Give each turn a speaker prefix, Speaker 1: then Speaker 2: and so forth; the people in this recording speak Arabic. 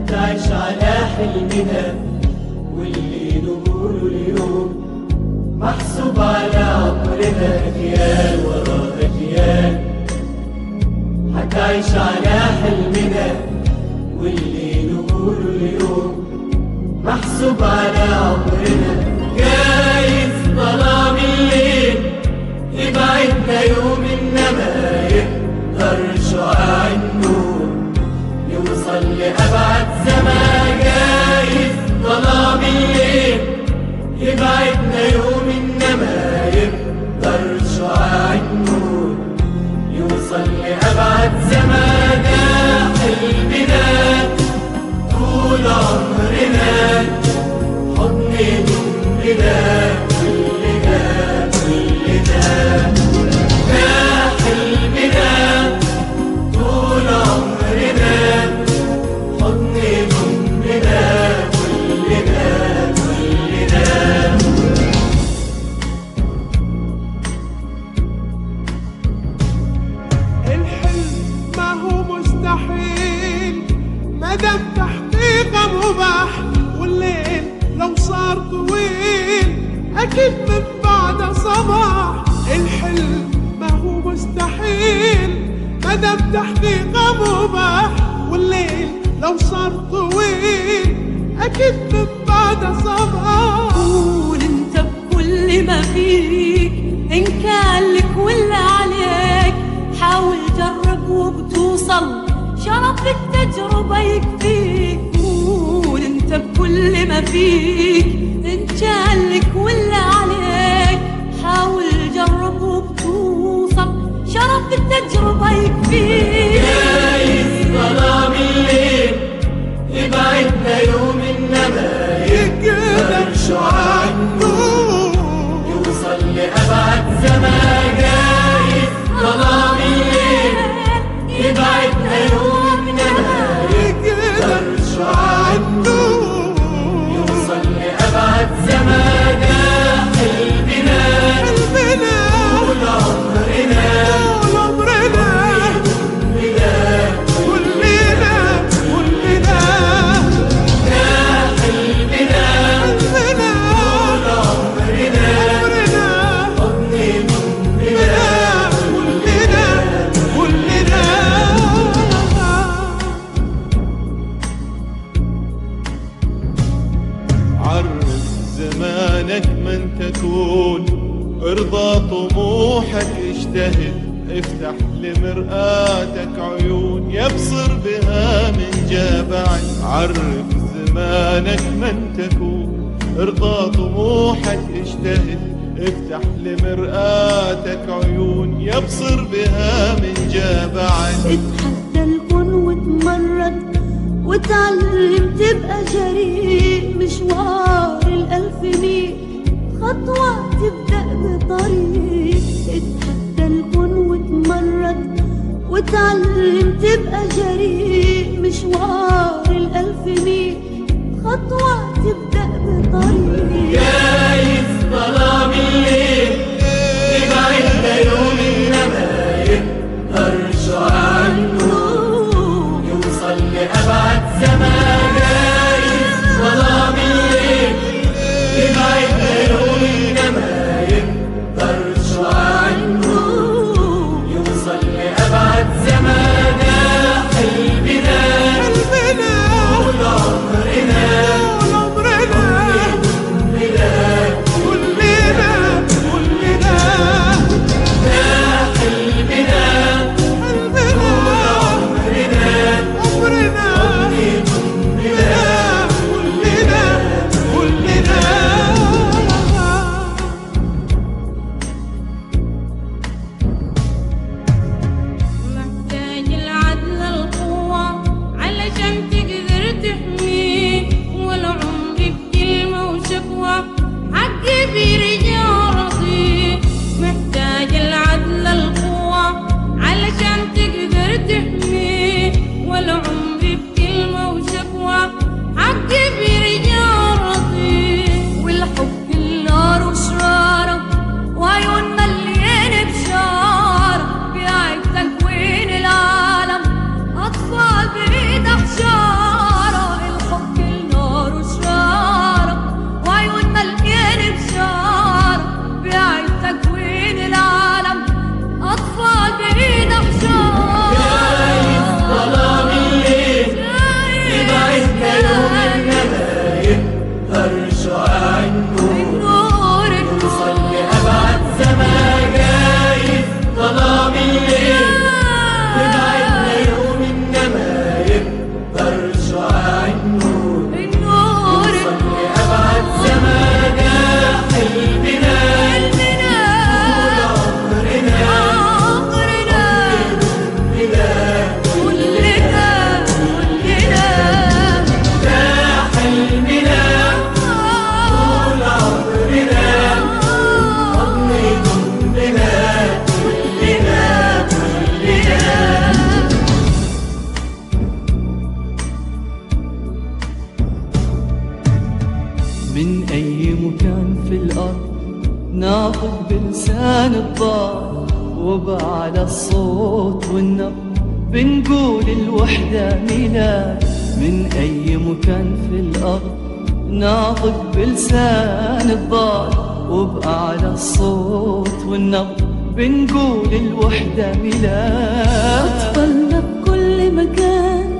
Speaker 1: حتعيش على حلمنا واللي نقوله اليوم محسوب على عمرنا، أجيال ورا أجيال. حتعيش على حلمنا واللي نقوله اليوم محسوب على عمرنا. جايز ظلام الليل يبعدنا يوم، إنما يقدر شعاع النور يوصل لأبعد زمان. جايز ظلام الليل يبعدنا يوم، إنما يقدر شعاع النور يوصل لأبعد زمان. حلمنا طول عمرنا حضن ضمنا كلنا كلنا. ده حلمنا طول عمرنا حضن ضمنا كلنا كلنا.
Speaker 2: الحلم ما هو مستحيل مادام تحقيقه مباح، والليل لو صار طويل أكيد من بعد صباح. الحلم ما هو مستحيل مادام تحقيقه مباح، والليل لو صار طويل أكيد من بعد صباح.
Speaker 3: قول انت بكل ما فيك، إن كان لك ولا عليك حاول جرب وبتوصل، شرف التجربة يكفيك. قول انت بكل ما فيك، إن كان لك ولا عليك حاول جرب وبتوصل، شرف التجربة يكفيك.
Speaker 1: جايز ظلام الليل يبعدنا يوم، إنما يقدر شعاع النور يوصل لأبعد زمان. جايز ظلام الليل يبعدنا يوم، إنما يقدر شعاع النور يوصل لأبعد زمان. حلمنا طول عمرنا
Speaker 4: زمانك من تكون، ارضى طموحك اجتهد، افتح لمرآتك عيون يبصر بها من جابعك. عرف زمانك من تكون، ارضى طموحك اجتهد، افتح لمرآتك عيون يبصر بها من جابعك.
Speaker 5: اتحدى الكون واتمرد وتعلم تبقى جريء، مشوار الألف ميل خطوة تبدأ بطريق. اتحدى الكون واتمرد وتعلم تبقى جريء، مشوار الألف ميل خطوة تبدأ بطريق.
Speaker 1: جايز ظلام الليل يبعدنا يوم، إنما يقدر شعاع النور يوصل لأبعد زمان. جايز ظلام الليل يبعدنا يوم، إنما يقدر شعاع النور يوصل لأبعد زمان. حلمنا
Speaker 6: من أي مكان في الأرض ناطق بلسان الضاد وبعلى الصوت والنبض بنقول الوحدة ميلاد. من أي مكان في الأرض ناطق بلسان الضاد وبأعلى الصوت والنبض بنقول الوحدة ميلاد.
Speaker 5: أطفالنا بكل مكان